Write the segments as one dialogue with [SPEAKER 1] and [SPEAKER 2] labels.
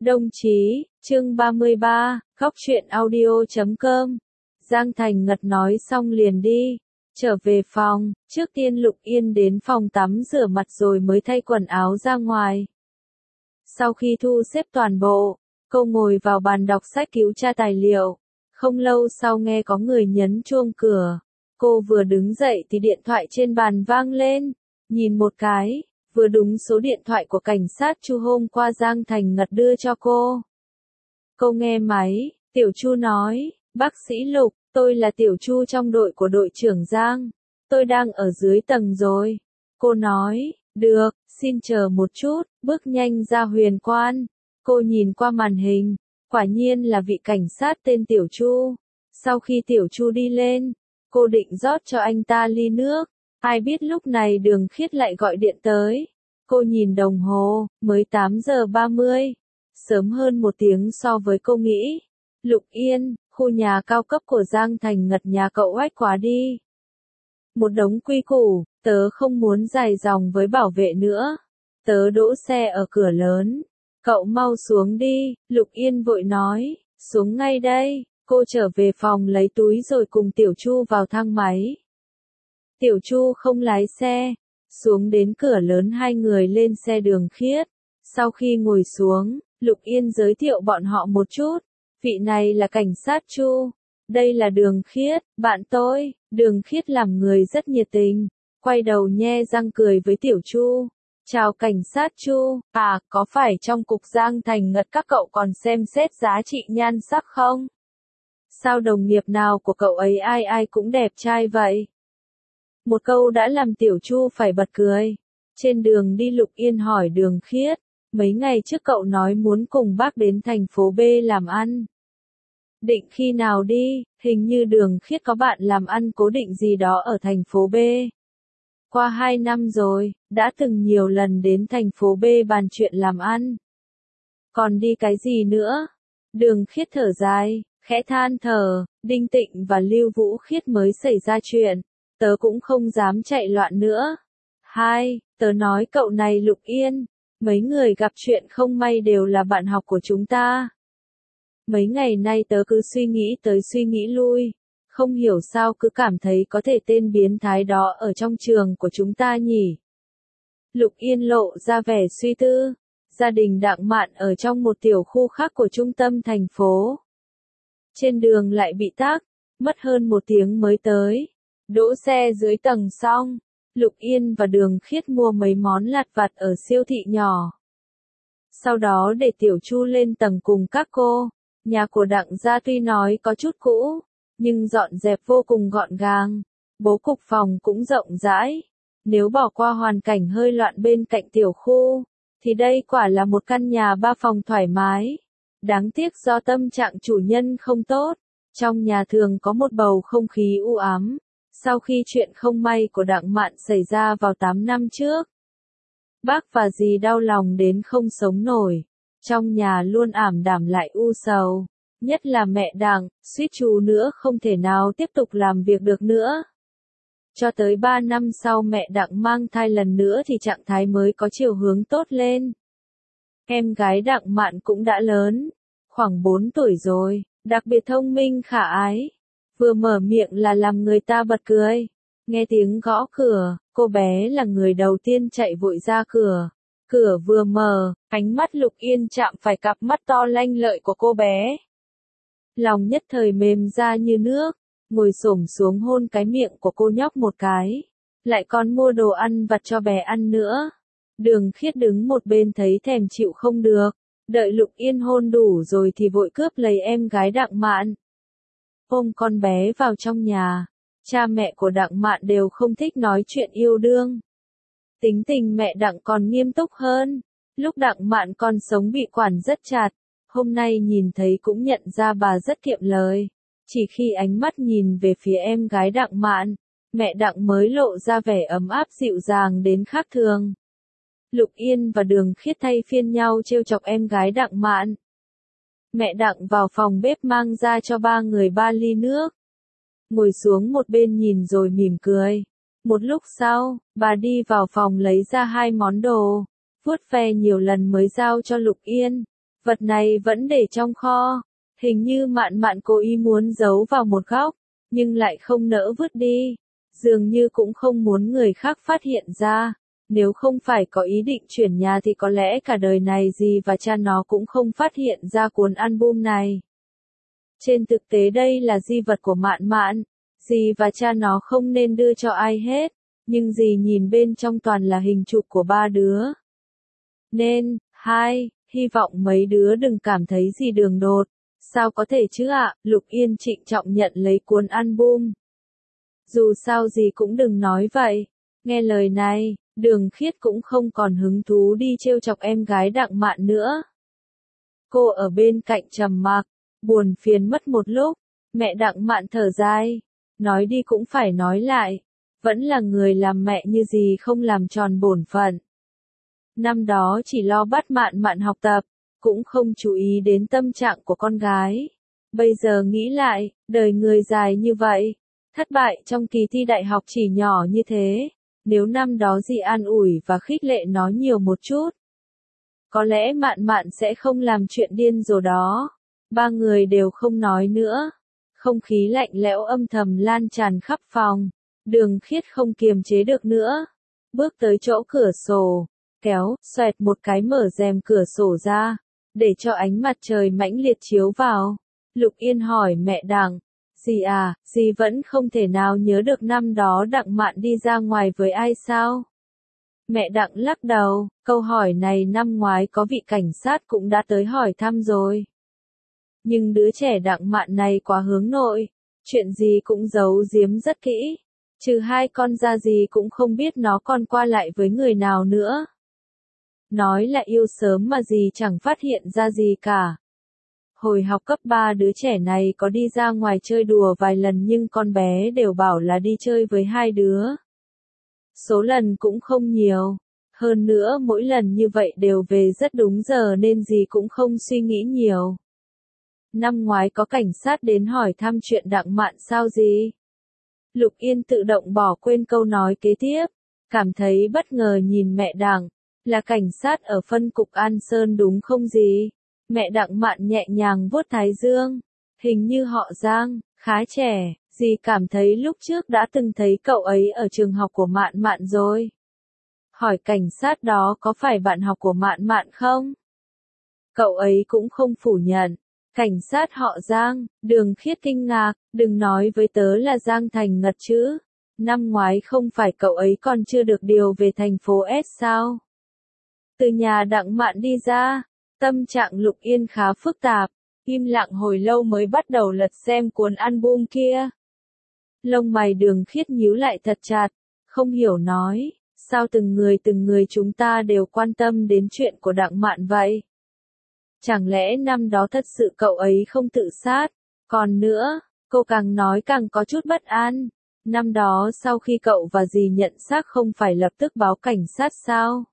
[SPEAKER 1] Đồng chí, chương 33, Góc truyện audio.com. Giang Thành Ngật nói xong liền đi. Trở về phòng, trước tiên Lục Yên đến phòng tắm rửa mặt rồi mới thay quần áo ra ngoài. Sau khi thu xếp toàn bộ, cô ngồi vào bàn đọc sách cứu tra tài liệu. Không lâu sau nghe có người nhấn chuông cửa. Cô vừa đứng dậy thì điện thoại trên bàn vang lên. Nhìn một cái, vừa đúng số điện thoại của cảnh sát Chu hôm qua Giang Thành Ngật đưa cho cô. Cô nghe máy, Tiểu Chu nói, bác sĩ Lục, tôi là Tiểu Chu trong đội của đội trưởng Giang. Tôi đang ở dưới tầng rồi. Cô nói, được, xin chờ một chút, bước nhanh ra huyền quan. Cô nhìn qua màn hình, quả nhiên là vị cảnh sát tên Tiểu Chu. Sau khi Tiểu Chu đi lên, cô định rót cho anh ta ly nước. Ai biết lúc này Đường Khiết lại gọi điện tới. Cô nhìn đồng hồ, mới 8 giờ 30. Sớm hơn một tiếng so với cô nghĩ. Lục Yên, khu nhà cao cấp của Giang Thành Ngật nhà cậu oách quá đi. Một đống quy củ, tớ không muốn dài dòng với bảo vệ nữa. Tớ đỗ xe ở cửa lớn. Cậu mau xuống đi, Lục Yên vội nói, xuống ngay đây. Cô trở về phòng lấy túi rồi cùng Tiểu Chu vào thang máy. Tiểu Chu không lái xe, xuống đến cửa lớn hai người lên xe Đường Khiết. Sau khi ngồi xuống, Lục Yên giới thiệu bọn họ một chút. Vị này là cảnh sát Chu, đây là Đường Khiết, bạn tôi. Đường Khiết làm người rất nhiệt tình, quay đầu nhe răng cười với Tiểu Chu. Chào cảnh sát Chu, có phải trong cục Giang Thành Ngật các cậu còn xem xét giá trị nhan sắc không? Sao đồng nghiệp nào của cậu ấy ai ai cũng đẹp trai vậy? Một câu đã làm Tiểu Chu phải bật cười. Trên đường đi Lục Yên hỏi Đường Khiết, mấy ngày trước cậu nói muốn cùng bác đến thành phố B làm ăn. Định khi nào đi, hình như Đường Khiết có bạn làm ăn cố định gì đó ở thành phố B. Qua 2 năm rồi, đã từng nhiều lần đến thành phố B bàn chuyện làm ăn. Còn đi cái gì nữa? Đường Khiết thở dài, khẽ than thở, Đinh Tịnh và Lưu Vũ Khiết mới xảy ra chuyện. Tớ cũng không dám chạy loạn nữa. Tớ nói cậu này Lục Yên, mấy người gặp chuyện không may đều là bạn học của chúng ta. Mấy ngày nay tớ cứ suy nghĩ tới suy nghĩ lui, không hiểu sao cứ cảm thấy có thể tên biến thái đó ở trong trường của chúng ta nhỉ. Lục Yên lộ ra vẻ suy tư. Gia đình Đặng Mạn ở trong một tiểu khu khác của trung tâm thành phố. Trên đường lại bị tắc, mất hơn 1 tiếng mới tới. Đỗ xe dưới tầng xong, Lục Yên và Đường Khiết mua mấy món lặt vặt ở siêu thị nhỏ. Sau đó để Tiểu Chu lên tầng cùng các cô. Nhà của Đặng gia tuy nói có chút cũ, nhưng dọn dẹp vô cùng gọn gàng. Bố cục phòng cũng rộng rãi. Nếu bỏ qua hoàn cảnh hơi loạn bên cạnh tiểu khu, thì đây quả là một căn nhà 3 phòng thoải mái. Đáng tiếc do tâm trạng chủ nhân không tốt, trong nhà thường có một bầu không khí u ám. Sau khi chuyện không may của Đặng Mạn xảy ra vào 8 năm trước, bác và dì đau lòng đến không sống nổi. Trong nhà luôn ảm đạm lại u sầu. Nhất là mẹ Đặng, suýt chút nữa không thể nào tiếp tục làm việc được nữa. Cho tới 3 năm sau mẹ Đặng mang thai lần nữa thì trạng thái mới có chiều hướng tốt lên. Em gái Đặng Mạn cũng đã lớn, khoảng 4 tuổi rồi, đặc biệt thông minh khả ái. Vừa mở miệng là làm người ta bật cười. Nghe tiếng gõ cửa, cô bé là người đầu tiên chạy vội ra cửa. Cửa vừa mở, ánh mắt Lục Yên chạm phải cặp mắt to lanh lợi của cô bé. Lòng nhất thời mềm ra như nước, ngồi xổm xuống hôn cái miệng của cô nhóc một cái. Lại còn mua đồ ăn vặt cho bé ăn nữa. Đường Khiết đứng một bên thấy thèm chịu không được. Đợi Lục Yên hôn đủ rồi thì vội cướp lấy em gái Đặng Mạn. Ôm con bé vào trong nhà. Cha mẹ của Đặng Mạn đều không thích nói chuyện yêu đương. Tính tình mẹ Đặng còn nghiêm túc hơn. Lúc Đặng Mạn còn sống bị quản rất chặt. Hôm nay nhìn thấy cũng nhận ra bà rất kiệm lời. Chỉ khi ánh mắt nhìn về phía em gái Đặng Mạn, mẹ Đặng mới lộ ra vẻ ấm áp dịu dàng đến khác thường. Lục Yên và Đường Khiết thay phiên nhau trêu chọc em gái Đặng Mạn. Mẹ Đặng vào phòng bếp mang ra cho 3 người 3 ly nước. Ngồi xuống một bên nhìn rồi mỉm cười. Một lúc sau, bà đi vào phòng lấy ra 2 món đồ. Vuốt ve nhiều lần mới giao cho Lục Yên. Vật này vẫn để trong kho, hình như Mạn Mạn cố ý muốn giấu vào một góc, nhưng lại không nỡ vứt đi, dường như cũng không muốn người khác phát hiện ra. Nếu không phải có ý định chuyển nhà thì có lẽ cả đời này dì và cha nó cũng không phát hiện ra cuốn album này. Trên thực tế đây là di vật của Mạn Mạn, dì và cha nó không nên đưa cho ai hết, nhưng dì nhìn bên trong toàn là hình chụp của ba đứa. Nên, hy vọng mấy đứa đừng cảm thấy gì đường đột. Sao có thể chứ ạ, Lục Yên trịnh trọng nhận lấy cuốn album. Dù sao gì cũng đừng nói vậy. Nghe lời này, Đường Khiết cũng không còn hứng thú đi trêu chọc em gái Đặng Mạn nữa. Cô ở bên cạnh trầm mặc, buồn phiền mất một lúc, mẹ Đặng Mạn thở dài, nói đi cũng phải nói lại, vẫn là người làm mẹ như gì không làm tròn bổn phận. Năm đó chỉ lo bắt Mạn Mạn học tập, cũng không chú ý đến tâm trạng của con gái. Bây giờ nghĩ lại, đời người dài như vậy, thất bại trong kỳ thi đại học chỉ nhỏ như thế, nếu năm đó dì an ủi và khích lệ nó nhiều một chút, có lẽ Mạn Mạn sẽ không làm chuyện điên rồ đó. Ba người đều không nói nữa. Không khí lạnh lẽo âm thầm lan tràn khắp phòng. Đường Khiết không kiềm chế được nữa. Bước tới chỗ cửa sổ, kéo, xoẹt một cái mở rèm cửa sổ ra, để cho ánh mặt trời mãnh liệt chiếu vào. Lục Yên hỏi mẹ Đặng, dì à, dì vẫn không thể nào nhớ được năm đó Đặng Mạn đi ra ngoài với ai sao? Mẹ Đặng lắc đầu, câu hỏi này năm ngoái có vị cảnh sát cũng đã tới hỏi thăm rồi. Nhưng đứa trẻ Đặng Mạn này quá hướng nội, chuyện gì cũng giấu giếm rất kỹ, trừ hai con ra gì cũng không biết nó còn qua lại với người nào nữa. Nói là yêu sớm mà gì chẳng phát hiện ra gì cả. Hồi học cấp 3 đứa trẻ này có đi ra ngoài chơi đùa vài lần nhưng con bé đều bảo là đi chơi với hai đứa. Số lần cũng không nhiều. Hơn nữa mỗi lần như vậy đều về rất đúng giờ nên gì cũng không suy nghĩ nhiều. Năm ngoái có cảnh sát đến hỏi thăm chuyện Đặng Mạn sao gì? Lục Yên tự động bỏ quên câu nói kế tiếp, cảm thấy bất ngờ nhìn mẹ Đặng, là cảnh sát ở phân cục An Sơn đúng không gì? Mẹ Đặng Mạn nhẹ nhàng vuốt thái dương, hình như họ Giang, khá trẻ, dì cảm thấy lúc trước đã từng thấy cậu ấy ở trường học của Mạn Mạn rồi. Hỏi cảnh sát đó có phải bạn học của Mạn Mạn không? Cậu ấy cũng không phủ nhận. Cảnh sát họ Giang, Đường Khiết kinh ngạc, đừng nói với tớ là Giang Thành Ngật chứ. Năm ngoái không phải cậu ấy còn chưa được điều về thành phố S sao? Từ nhà Đặng Mạn đi ra, tâm trạng Lục Yên khá phức tạp, im lặng hồi lâu mới bắt đầu lật xem cuốn album kia. Lông mày Đường Khiết nhíu lại thật chặt, không hiểu nói, sao từng người chúng ta đều quan tâm đến chuyện của Đặng Mạn vậy? Chẳng lẽ năm đó thật sự cậu ấy không tự sát? Còn nữa, cô càng nói càng có chút bất an. Năm đó sau khi cậu và dì nhận xác không phải lập tức báo cảnh sát sao?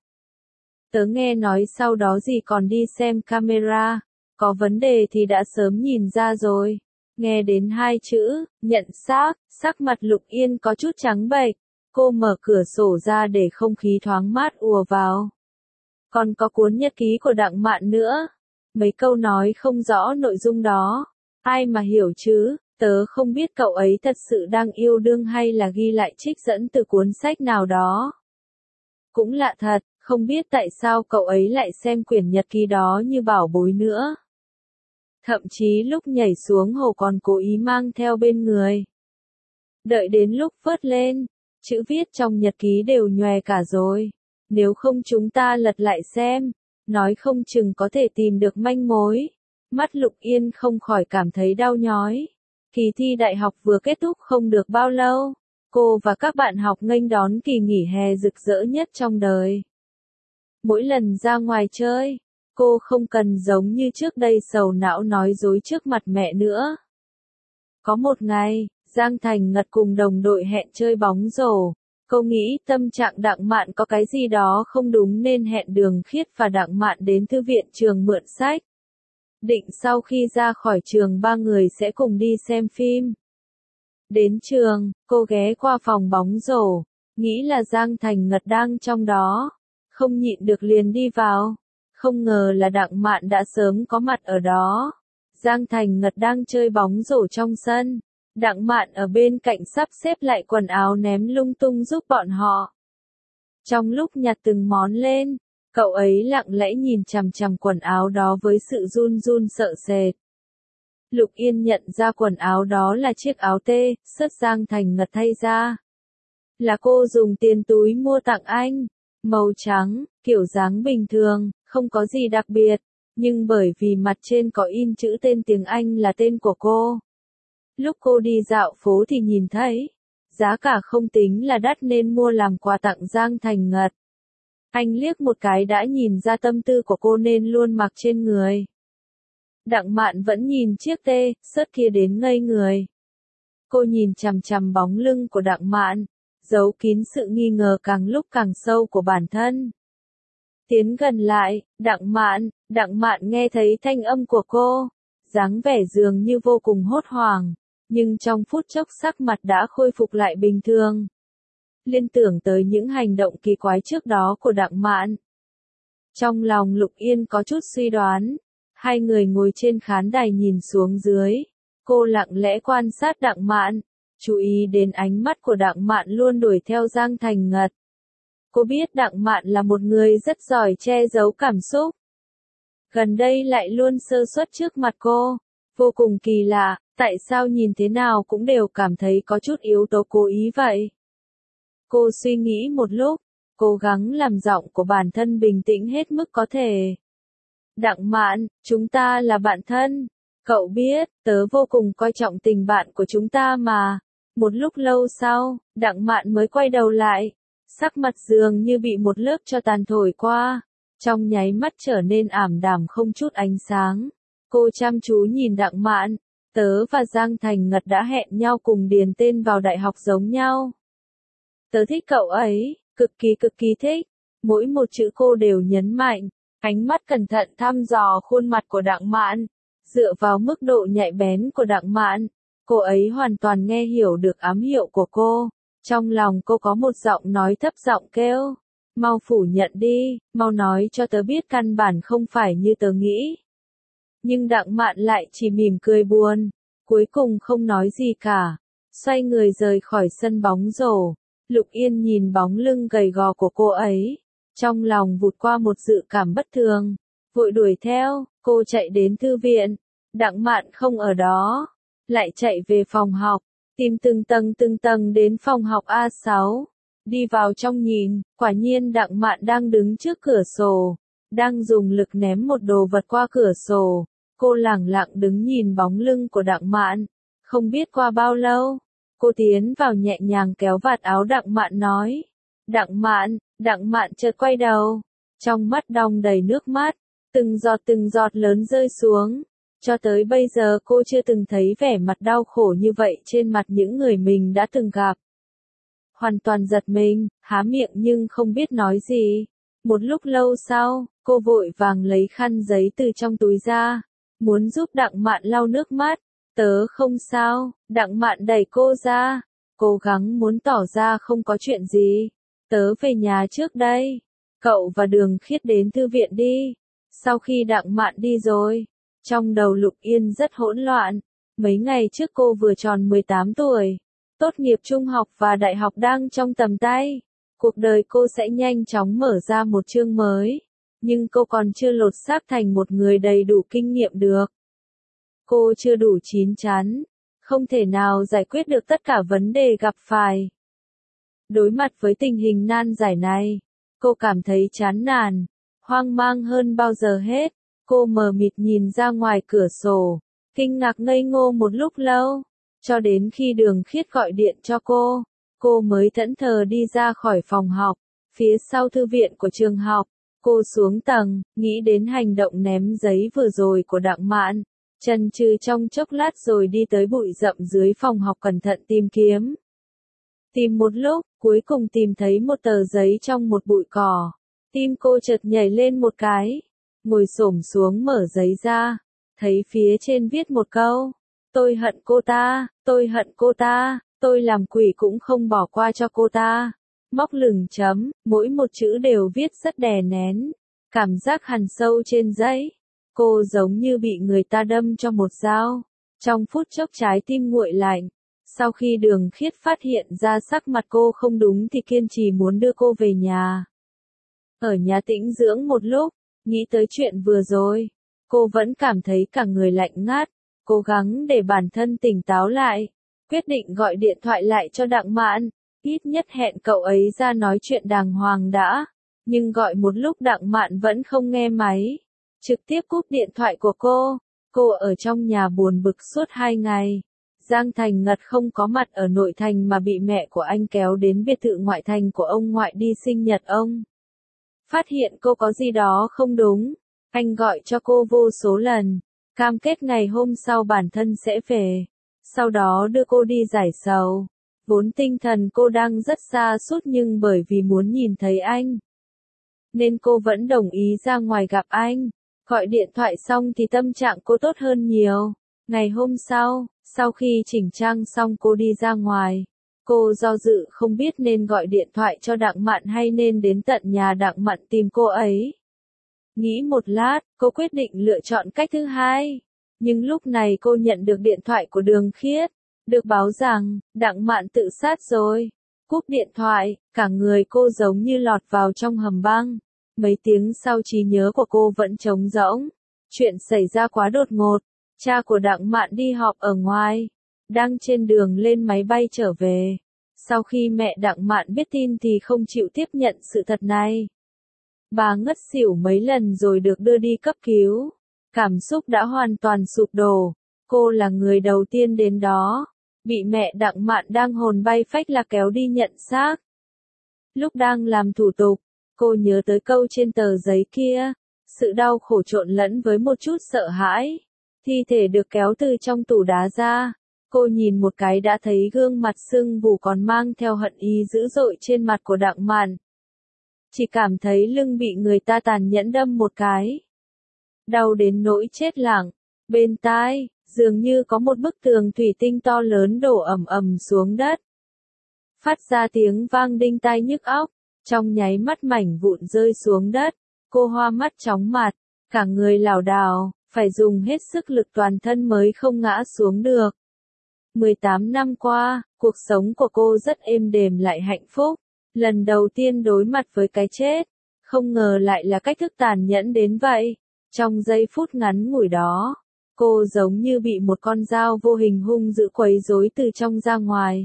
[SPEAKER 1] Tớ nghe nói sau đó dì còn đi xem camera, có vấn đề thì đã sớm nhìn ra rồi. Nghe đến hai chữ, nhận xác, sắc mặt Lục Yên có chút trắng bệch. Cô mở cửa sổ ra để không khí thoáng mát ùa vào. Còn có cuốn nhật ký của Đặng Mạn nữa. Mấy câu nói không rõ nội dung đó. Ai mà hiểu chứ, tớ không biết cậu ấy thật sự đang yêu đương hay là ghi lại trích dẫn từ cuốn sách nào đó. Cũng lạ thật, không biết tại sao cậu ấy lại xem quyển nhật ký đó như bảo bối nữa. Thậm chí lúc nhảy xuống hồ còn cố ý mang theo bên người. Đợi đến lúc vớt lên, chữ viết trong nhật ký đều nhòe cả rồi. Nếu không chúng ta lật lại xem, nói không chừng có thể tìm được manh mối. Mắt Lục Yên không khỏi cảm thấy đau nhói. Kỳ thi đại học vừa kết thúc không được bao lâu. Cô và các bạn học nghênh đón kỳ nghỉ hè rực rỡ nhất trong đời. Mỗi lần ra ngoài chơi, cô không cần giống như trước đây sầu não nói dối trước mặt mẹ nữa. Có một ngày, Giang Thành Ngật cùng đồng đội hẹn chơi bóng rổ. Cô nghĩ tâm trạng Đặng Mạn có cái gì đó không đúng nên hẹn Đường Khiết và Đặng Mạn đến thư viện trường mượn sách. Định sau khi ra khỏi trường ba người sẽ cùng đi xem phim. Đến trường, cô ghé qua phòng bóng rổ, nghĩ là Giang Thành Ngật đang trong đó. Không nhịn được liền đi vào. Không ngờ là Đặng Mạn đã sớm có mặt ở đó. Giang Thành Ngật đang chơi bóng rổ trong sân. Đặng Mạn ở bên cạnh sắp xếp lại quần áo ném lung tung giúp bọn họ. Trong lúc nhặt từng món lên, cậu ấy lặng lẽ nhìn chằm chằm quần áo đó với sự run run sợ sệt. Lục Yên nhận ra quần áo đó là chiếc áo tê, sớt Giang Thành Ngật thay ra. Là cô dùng tiền túi mua tặng anh, màu trắng, kiểu dáng bình thường, không có gì đặc biệt, nhưng bởi vì mặt trên có in chữ tên tiếng Anh là tên của cô. Lúc cô đi dạo phố thì nhìn thấy, giá cả không tính là đắt nên mua làm quà tặng Giang Thành Ngật. Anh liếc một cái đã nhìn ra tâm tư của cô nên luôn mặc trên người. Đặng Mạn vẫn nhìn chiếc tê, sớt kia đến ngây người. Cô nhìn chằm chằm bóng lưng của Đặng Mạn, giấu kín sự nghi ngờ càng lúc càng sâu của bản thân. Tiến gần lại, Đặng Mạn nghe thấy thanh âm của cô, dáng vẻ dường như vô cùng hốt hoảng, nhưng trong phút chốc sắc mặt đã khôi phục lại bình thường. Liên tưởng tới những hành động kỳ quái trước đó của Đặng Mạn. Trong lòng Lục Yên có chút suy đoán, hai người ngồi trên khán đài nhìn xuống dưới, cô lặng lẽ quan sát Đặng Mạn, chú ý đến ánh mắt của Đặng Mạn luôn đuổi theo Giang Thành Ngật. Cô biết Đặng Mạn là một người rất giỏi che giấu cảm xúc. Gần đây lại luôn sơ suất trước mặt cô, vô cùng kỳ lạ, tại sao nhìn thế nào cũng đều cảm thấy có chút yếu tố cố ý vậy. Cô suy nghĩ một lúc, cố gắng làm giọng của bản thân bình tĩnh hết mức có thể. Đặng Mạn, chúng ta là bạn thân. Cậu biết, tớ vô cùng coi trọng tình bạn của chúng ta mà. Một lúc lâu sau, Đặng Mạn mới quay đầu lại. Sắc mặt dường như bị một lớp tro tàn thổi qua. Trong nháy mắt trở nên ảm đạm không chút ánh sáng. Cô chăm chú nhìn Đặng Mạn. Tớ và Giang Thành Ngật đã hẹn nhau cùng điền tên vào đại học giống nhau. Tớ thích cậu ấy, cực kỳ thích. Mỗi một chữ cô đều nhấn mạnh. Ánh mắt cẩn thận thăm dò khuôn mặt của Đặng Mạn. Dựa vào mức độ nhạy bén của Đặng Mạn, cô ấy hoàn toàn nghe hiểu được ám hiệu của cô. Trong lòng cô có một giọng nói thấp giọng kêu. Mau phủ nhận đi, mau nói cho tớ biết căn bản không phải như tớ nghĩ. Nhưng Đặng Mạn lại chỉ mỉm cười buồn, cuối cùng không nói gì cả. Xoay người rời khỏi sân bóng rổ. Lục Yên nhìn bóng lưng gầy gò của cô ấy. Trong lòng vụt qua một dự cảm bất thường. Vội đuổi theo, cô chạy đến thư viện. Đặng Mạn không ở đó. Lại chạy về phòng học. Tìm từng tầng đến phòng học A6. Đi vào trong nhìn, quả nhiên Đặng Mạn đang đứng trước cửa sổ. Đang dùng lực ném một đồ vật qua cửa sổ. Cô lẳng lặng đứng nhìn bóng lưng của Đặng Mạn. Không biết qua bao lâu, cô tiến vào nhẹ nhàng kéo vạt áo Đặng Mạn nói. Đặng Mạn chợt quay đầu. Trong mắt đong đầy nước mắt. Từng giọt lớn rơi xuống. Cho tới bây giờ cô chưa từng thấy vẻ mặt đau khổ như vậy trên mặt những người mình đã từng gặp. Hoàn toàn giật mình, há miệng nhưng không biết nói gì. Một lúc lâu sau, cô vội vàng lấy khăn giấy từ trong túi ra. Muốn giúp Đặng Mạn lau nước mắt. Tớ không sao, Đặng Mạn đẩy cô ra. Cố gắng muốn tỏ ra không có chuyện gì. Tớ về nhà trước đây. Cậu và Đường Khiết đến thư viện đi. Sau khi Đặng Mạn đi rồi, trong đầu Lục Yên rất hỗn loạn. Mấy ngày trước cô vừa tròn 18 tuổi. Tốt nghiệp trung học và đại học đang trong tầm tay. Cuộc đời cô sẽ nhanh chóng mở ra một chương mới. Nhưng cô còn chưa lột xác thành một người đầy đủ kinh nghiệm được. Cô chưa đủ chín chắn. Không thể nào giải quyết được tất cả vấn đề gặp phải. Đối mặt với tình hình nan giải này, cô cảm thấy chán nản, hoang mang hơn bao giờ hết. Cô mờ mịt nhìn ra ngoài cửa sổ, kinh ngạc ngây ngô một lúc lâu, cho đến khi Đường Khiết gọi điện cho cô mới thẫn thờ đi ra khỏi phòng học, phía sau thư viện của trường học. Cô xuống tầng, nghĩ đến hành động ném giấy vừa rồi của Đặng Mạn, chần chừ trong chốc lát rồi đi tới bụi rậm dưới phòng học cẩn thận tìm kiếm. Tìm một lúc, cuối cùng tìm thấy một tờ giấy trong một bụi cỏ. Tim cô chợt nhảy lên một cái. Ngồi xổm xuống mở giấy ra. Thấy phía trên viết một câu. Tôi hận cô ta, tôi làm quỷ cũng không bỏ qua cho cô ta. Móc lửng chấm, mỗi một chữ đều viết rất đè nén. Cảm giác hằn sâu trên giấy. Cô giống như bị người ta đâm cho một dao. Trong phút chốc trái tim nguội lạnh. Sau khi Đường Khiết phát hiện ra sắc mặt cô không đúng thì kiên trì muốn đưa cô về nhà. Ở nhà tĩnh dưỡng một lúc, nghĩ tới chuyện vừa rồi, cô vẫn cảm thấy cả người lạnh ngắt, cố gắng để bản thân tỉnh táo lại, quyết định gọi điện thoại lại cho Đặng Mạn, ít nhất hẹn cậu ấy ra nói chuyện đàng hoàng đã, nhưng gọi một lúc Đặng Mạn vẫn không nghe máy, trực tiếp cúp điện thoại của cô ở trong nhà buồn bực suốt 2 ngày. Giang Thành Ngật không có mặt ở nội thành mà bị mẹ của anh kéo đến biệt thự ngoại thành của ông ngoại đi sinh nhật ông. Phát hiện cô có gì đó không đúng, anh gọi cho cô vô số lần, cam kết ngày hôm sau bản thân sẽ về, sau đó đưa cô đi giải sầu. Vốn tinh thần cô đang rất sa sút nhưng bởi vì muốn nhìn thấy anh, nên cô vẫn đồng ý ra ngoài gặp anh. Gọi điện thoại xong thì tâm trạng cô tốt hơn nhiều. Ngày hôm sau khi chỉnh trang xong cô đi ra ngoài. Cô do dự không biết nên gọi điện thoại cho Đặng Mạn hay nên đến tận nhà Đặng Mạn tìm cô ấy. Nghĩ một lát, cô quyết định lựa chọn cách thứ hai. Nhưng lúc này cô nhận được điện thoại của Đường Khiết. Được báo rằng, Đặng Mạn tự sát rồi. Cúp điện thoại, cả người cô giống như lọt vào trong hầm băng. Mấy tiếng sau trí nhớ của cô vẫn trống rỗng. Chuyện xảy ra quá đột ngột. Cha của Đặng Mạn đi họp ở ngoài. Đang trên đường lên máy bay trở về. Sau khi mẹ Đặng Mạn biết tin thì không chịu tiếp nhận sự thật này. Bà ngất xỉu mấy lần rồi được đưa đi cấp cứu. Cảm xúc đã hoàn toàn sụp đổ. Cô là người đầu tiên đến đó. Bị mẹ Đặng Mạn đang hồn bay phách lạc kéo đi nhận xác. Lúc đang làm thủ tục, cô nhớ tới câu trên tờ giấy kia. Sự đau khổ trộn lẫn với một chút sợ hãi. Thi thể được kéo từ trong tủ đá ra. Cô nhìn một cái đã thấy gương mặt sưng vù còn mang theo hận ý dữ dội trên mặt của Đặng Mạn. Chỉ cảm thấy lưng bị người ta tàn nhẫn đâm một cái. Đau đến nỗi chết lặng. Bên tai, dường như có một bức tường thủy tinh to lớn đổ ầm ầm xuống đất. Phát ra tiếng vang đinh tai nhức óc. Trong nháy mắt mảnh vụn rơi xuống đất. Cô hoa mắt chóng mặt. Cả người lảo đảo, phải dùng hết sức lực toàn thân mới không ngã xuống được. 18 năm qua, cuộc sống của cô rất êm đềm lại hạnh phúc. Lần đầu tiên đối mặt với cái chết, không ngờ lại là cách thức tàn nhẫn đến vậy. Trong giây phút ngắn ngủi đó, cô giống như bị một con dao vô hình hung dữ quấy rối từ trong ra ngoài.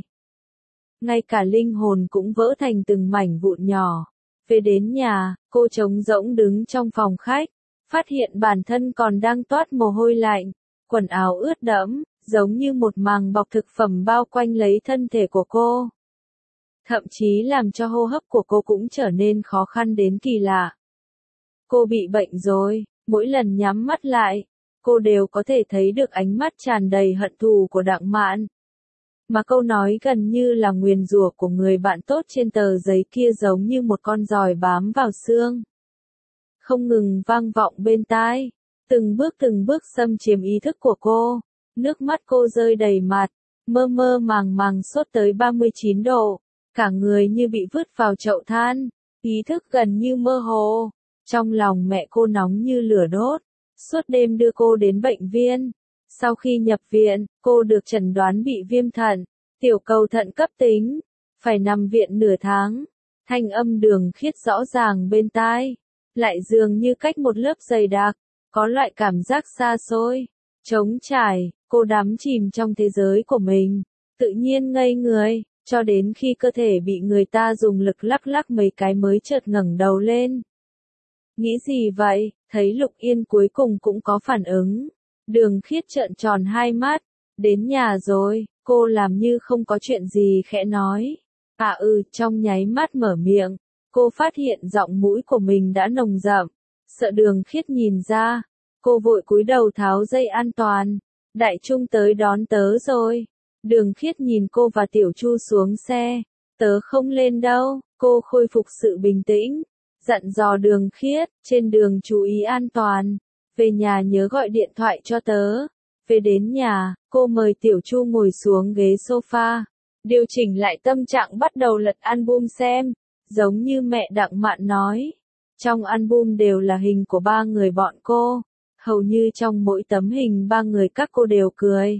[SPEAKER 1] Ngay cả linh hồn cũng vỡ thành từng mảnh vụn nhỏ. Về đến nhà, cô trống rỗng đứng trong phòng khách, phát hiện bản thân còn đang toát mồ hôi lạnh, quần áo ướt đẫm, giống như một màng bọc thực phẩm bao quanh lấy thân thể của cô. Thậm chí làm cho hô hấp của cô cũng trở nên khó khăn đến kỳ lạ. Cô bị bệnh rồi, mỗi lần nhắm mắt lại, cô đều có thể thấy được ánh mắt tràn đầy hận thù của Đặng Mạn. Mà câu nói gần như là nguyền rủa của người bạn tốt trên tờ giấy kia giống như một con giòi bám vào xương. Không ngừng vang vọng bên tai, từng bước xâm chiếm ý thức của cô. Nước mắt cô rơi đầy mặt, mơ mơ màng sốt tới 39 độ, cả người như bị vứt vào chậu than, ý thức gần như mơ hồ. Trong lòng mẹ cô nóng như lửa đốt, suốt đêm đưa cô đến bệnh viện. Sau khi nhập viện, cô được chẩn đoán bị viêm thận, tiểu cầu thận cấp tính, phải nằm viện nửa tháng. Thanh âm Đường Khiết rõ ràng bên tai, lại dường như cách một lớp dày đặc, có loại cảm giác xa xôi, trống trải. Cô đắm chìm trong thế giới của mình, tự nhiên ngây người, cho đến khi cơ thể bị người ta dùng lực lắc lắc mấy cái mới chợt ngẩng đầu lên. Nghĩ gì vậy? Thấy Lục Yên cuối cùng cũng có phản ứng. Đường Khiết trợn tròn hai mắt. Đến nhà rồi, cô làm như không có chuyện gì khẽ nói. Trong nháy mắt mở miệng, cô phát hiện giọng mũi của mình đã nồng đậm. Sợ Đường Khiết nhìn ra, cô vội cúi đầu tháo dây an toàn. Đại Trung tới đón tớ rồi. Đường Khiết nhìn cô và Tiểu Chu xuống xe. Tớ không lên đâu. Cô khôi phục sự bình tĩnh, dặn dò Đường Khiết, trên đường chú ý an toàn. Về nhà nhớ gọi điện thoại cho tớ. Về đến nhà, cô mời Tiểu Chu ngồi xuống ghế sofa. Điều chỉnh lại tâm trạng bắt đầu lật album xem. Giống như mẹ Đặng Mạn nói. Trong album đều là hình của ba người bọn cô. Hầu như trong mỗi tấm hình ba người các cô đều cười.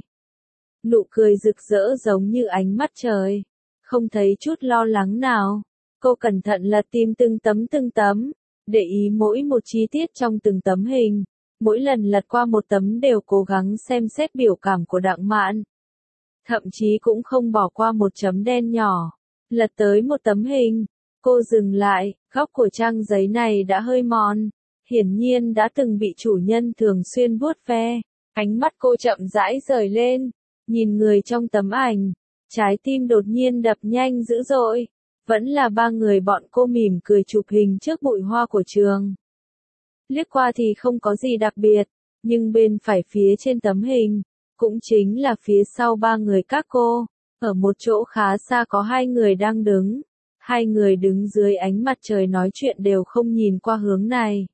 [SPEAKER 1] Nụ cười rực rỡ giống như ánh mắt trời. Không thấy chút lo lắng nào. Cô cẩn thận lật tìm từng tấm. Để ý mỗi một chi tiết trong từng tấm hình. Mỗi lần lật qua một tấm đều cố gắng xem xét biểu cảm của Đặng Mạn. Thậm chí cũng không bỏ qua một chấm đen nhỏ. Lật tới một tấm hình. Cô dừng lại, góc của trang giấy này đã hơi mòn. Hiển nhiên đã từng bị chủ nhân thường xuyên vuốt ve. Ánh mắt cô chậm rãi rời lên. Nhìn người trong tấm ảnh. Trái tim đột nhiên đập nhanh dữ dội. Vẫn là ba người bọn cô mỉm cười chụp hình trước bụi hoa của trường. Liếc qua thì không có gì đặc biệt. Nhưng bên phải phía trên tấm hình. Cũng chính là phía sau ba người các cô. Ở một chỗ khá xa có hai người đang đứng. Hai người đứng dưới ánh mặt trời nói chuyện đều không nhìn qua hướng này.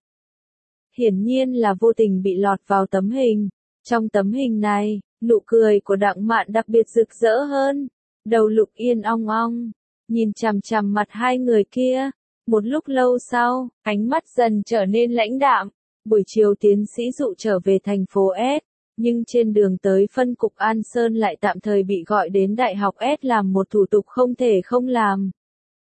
[SPEAKER 1] Hiển nhiên là vô tình bị lọt vào tấm hình. Trong tấm hình này, nụ cười của Đặng Mạn đặc biệt rực rỡ hơn. Đầu Lục Yên ong ong, nhìn chằm chằm mặt hai người kia. Một lúc lâu sau, ánh mắt dần trở nên lãnh đạm. Buổi chiều tiến sĩ Dụ trở về thành phố S, nhưng trên đường tới phân cục An Sơn lại tạm thời bị gọi đến Đại học S làm một thủ tục không thể không làm.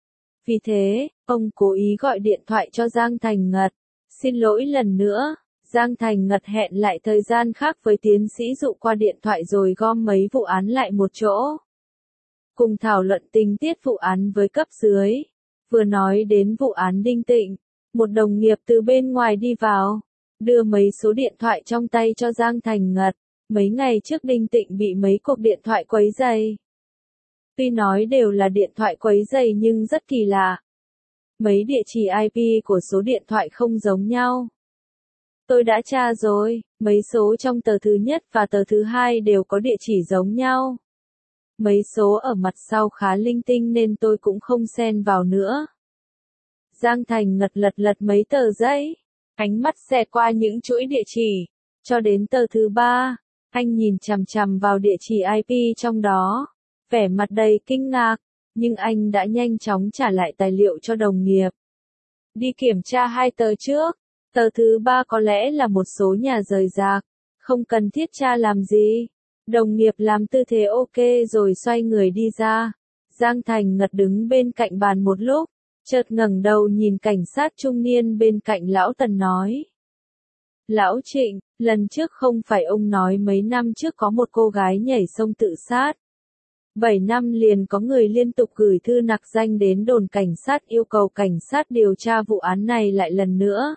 [SPEAKER 1] Vì thế, ông cố ý gọi điện thoại cho Giang Thành Ngật. Xin lỗi lần nữa, Giang Thành Ngật hẹn lại thời gian khác với tiến sĩ Dụ qua điện thoại rồi gom mấy vụ án lại một chỗ. Cùng thảo luận tình tiết vụ án với cấp dưới. Vừa nói đến vụ án Đinh Tịnh, một đồng nghiệp từ bên ngoài đi vào, đưa mấy số điện thoại trong tay cho Giang Thành Ngật. Mấy ngày trước Đinh Tịnh bị mấy cuộc điện thoại quấy rầy. Tuy nói đều là điện thoại quấy rầy nhưng rất kỳ lạ. Mấy địa chỉ IP của số điện thoại không giống nhau. Tôi đã tra rồi, mấy số trong tờ thứ nhất và tờ thứ hai đều có địa chỉ giống nhau. Mấy số ở mặt sau khá linh tinh nên tôi cũng không xen vào nữa. Giang Thành Ngật lật mấy tờ giấy, ánh mắt xẹt qua những chuỗi địa chỉ, cho đến tờ thứ ba, anh nhìn chằm chằm vào địa chỉ IP trong đó, vẻ mặt đầy kinh ngạc, nhưng anh đã nhanh chóng trả lại tài liệu cho đồng nghiệp. Đi kiểm tra hai tờ trước, tờ thứ ba có lẽ là một số nhà rời rạc, không cần thiết tra làm gì. Đồng nghiệp làm tư thế ok rồi xoay người đi ra. Giang Thành Ngật đứng bên cạnh bàn một lúc, chợt ngẩng đầu nhìn cảnh sát trung niên bên cạnh lão Tần nói. Lão Trịnh, lần trước không phải ông nói mấy năm trước có một cô gái nhảy sông tự sát. 7 năm liền có người liên tục gửi thư nặc danh đến đồn cảnh sát yêu cầu cảnh sát điều tra vụ án này lại lần nữa.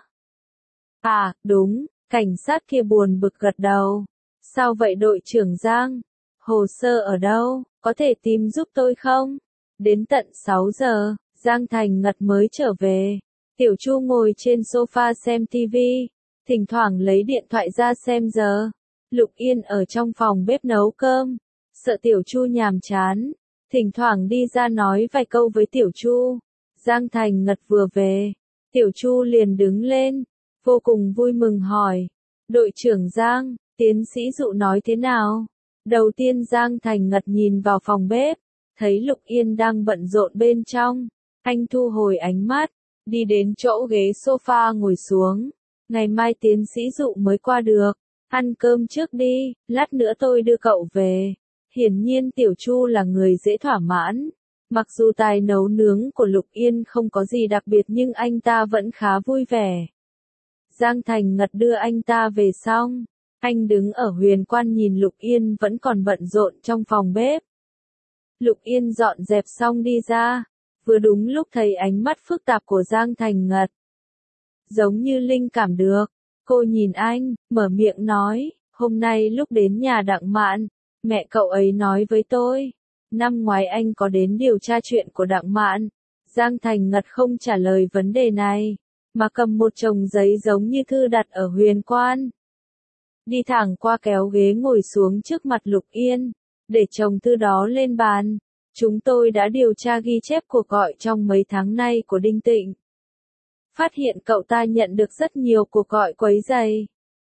[SPEAKER 1] À, đúng, cảnh sát kia buồn bực gật đầu. Sao vậy đội trưởng Giang? Hồ sơ ở đâu? Có thể tìm giúp tôi không? Đến tận 6 giờ, Giang Thành Ngật mới trở về. Tiểu Chu ngồi trên sofa xem TV, thỉnh thoảng lấy điện thoại ra xem giờ. Lục Yên ở trong phòng bếp nấu cơm, sợ Tiểu Chu nhàm chán, thỉnh thoảng đi ra nói vài câu với Tiểu Chu. Giang Thành Ngật vừa về, Tiểu Chu liền đứng lên, vô cùng vui mừng hỏi. Đội trưởng Giang, tiến sĩ Dụ nói thế nào? Đầu tiên Giang Thành Ngật nhìn vào phòng bếp, thấy Lục Yên đang bận rộn bên trong. Anh thu hồi ánh mắt, đi đến chỗ ghế sofa ngồi xuống. Ngày mai tiến sĩ Dụ mới qua được. Ăn cơm trước đi, lát nữa tôi đưa cậu về. Hiển nhiên Tiểu Chu là người dễ thỏa mãn. Mặc dù tài nấu nướng của Lục Yên không có gì đặc biệt nhưng anh ta vẫn khá vui vẻ. Giang Thành Ngật đưa anh ta về xong. Anh đứng ở huyền quan nhìn Lục Yên vẫn còn bận rộn trong phòng bếp. Lục Yên dọn dẹp xong đi ra. Vừa đúng lúc thấy ánh mắt phức tạp của Giang Thành Ngật. Giống như linh cảm được. Cô nhìn anh, mở miệng nói, hôm nay lúc đến nhà Đặng Mạn, mẹ cậu ấy nói với tôi. Năm ngoái anh có đến điều tra chuyện của Đặng Mạn. Giang Thành Ngật không trả lời vấn đề này, mà cầm một chồng giấy giống như thư đặt ở huyền quan. Đi thẳng qua kéo ghế ngồi xuống trước mặt Lục Yên, để chồng thư đó lên bàn. Chúng tôi đã điều tra ghi chép cuộc gọi trong mấy tháng nay của Đinh Tịnh. Phát hiện cậu ta nhận được rất nhiều cuộc gọi quấy rầy.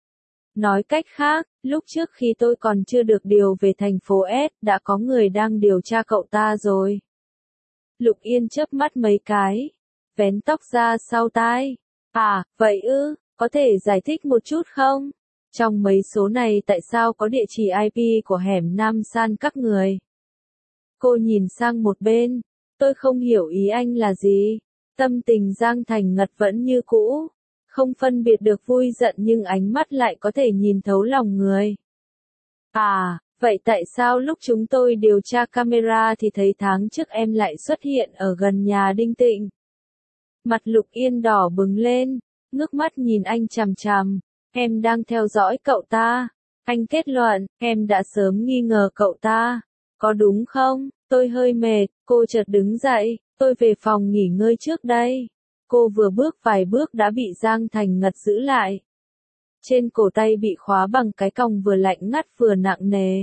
[SPEAKER 1] Nói cách khác, lúc trước khi tôi còn chưa được điều về thành phố S, đã có người đang điều tra cậu ta rồi. Lục Yên chớp mắt mấy cái, vén tóc ra sau tai. À, vậy ư, có thể giải thích một chút không? Trong mấy số này tại sao có địa chỉ IP của hẻm Nam San các người? Cô nhìn sang một bên, tôi không hiểu ý anh là gì. Tâm tình Giang Thành Ngật vẫn như cũ, không phân biệt được vui giận nhưng ánh mắt lại có thể nhìn thấu lòng người. À, vậy tại sao lúc chúng tôi điều tra camera thì thấy tháng trước em lại xuất hiện ở gần nhà Đinh Tịnh? Mặt Lục Yên đỏ bừng lên, ngước mắt nhìn anh chằm chằm. Em đang theo dõi cậu ta. Anh kết luận, em đã sớm nghi ngờ cậu ta. Có đúng không? Tôi hơi mệt, cô chợt đứng dậy, tôi về phòng nghỉ ngơi trước đây. Cô vừa bước vài bước đã bị Giang Thành Ngật giữ lại. Trên cổ tay bị khóa bằng cái còng vừa lạnh ngắt vừa nặng nề.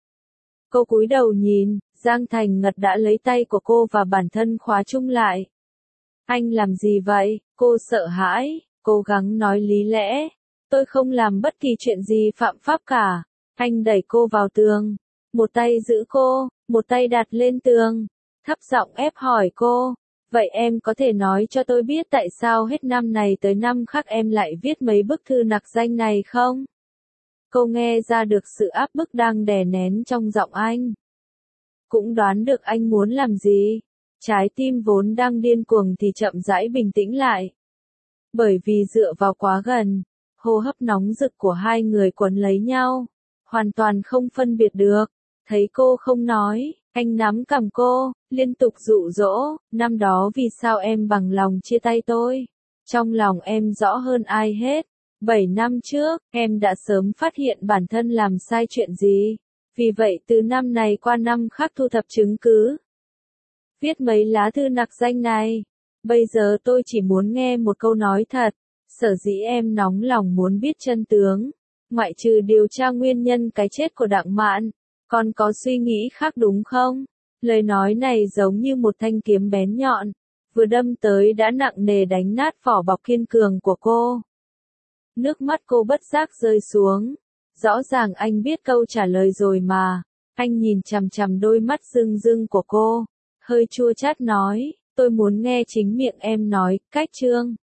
[SPEAKER 1] Cô cúi đầu nhìn, Giang Thành Ngật đã lấy tay của cô và bản thân khóa chung lại. Anh làm gì vậy? Cô sợ hãi, cố gắng nói lý lẽ. Tôi không làm bất kỳ chuyện gì phạm pháp cả. Anh đẩy cô vào tường. Một tay giữ cô, một tay đặt lên tường. Thấp giọng ép hỏi cô. Vậy em có thể nói cho tôi biết tại sao hết năm này tới năm khác em lại viết mấy bức thư nặc danh này không? Cô nghe ra được sự áp bức đang đè nén trong giọng anh. Cũng đoán được anh muốn làm gì. Trái tim vốn đang điên cuồng thì chậm rãi bình tĩnh lại. Bởi vì dựa vào quá gần, hô hấp nóng rực của hai người quấn lấy nhau, hoàn toàn không phân biệt được. Thấy cô không nói, anh nắm cằm cô, liên tục dụ dỗ, năm đó vì sao em bằng lòng chia tay tôi? Trong lòng em rõ hơn ai hết. 7 năm trước, em đã sớm phát hiện bản thân làm sai chuyện gì. Vì vậy từ năm này qua năm khác thu thập chứng cứ. Viết mấy lá thư nặc danh này. Bây giờ tôi chỉ muốn nghe một câu nói thật. Sở dĩ em nóng lòng muốn biết chân tướng. Ngoại trừ điều tra nguyên nhân cái chết của Đặng Mạn. Còn có suy nghĩ khác đúng không? Lời nói này giống như một thanh kiếm bén nhọn. Vừa đâm tới đã nặng nề đánh nát vỏ bọc kiên cường của cô. Nước mắt cô bất giác rơi xuống. Rõ ràng anh biết câu trả lời rồi mà. Anh nhìn chằm chằm đôi mắt rưng rưng của cô. Hơi chua chát nói, tôi muốn nghe chính miệng em nói, cách Trương.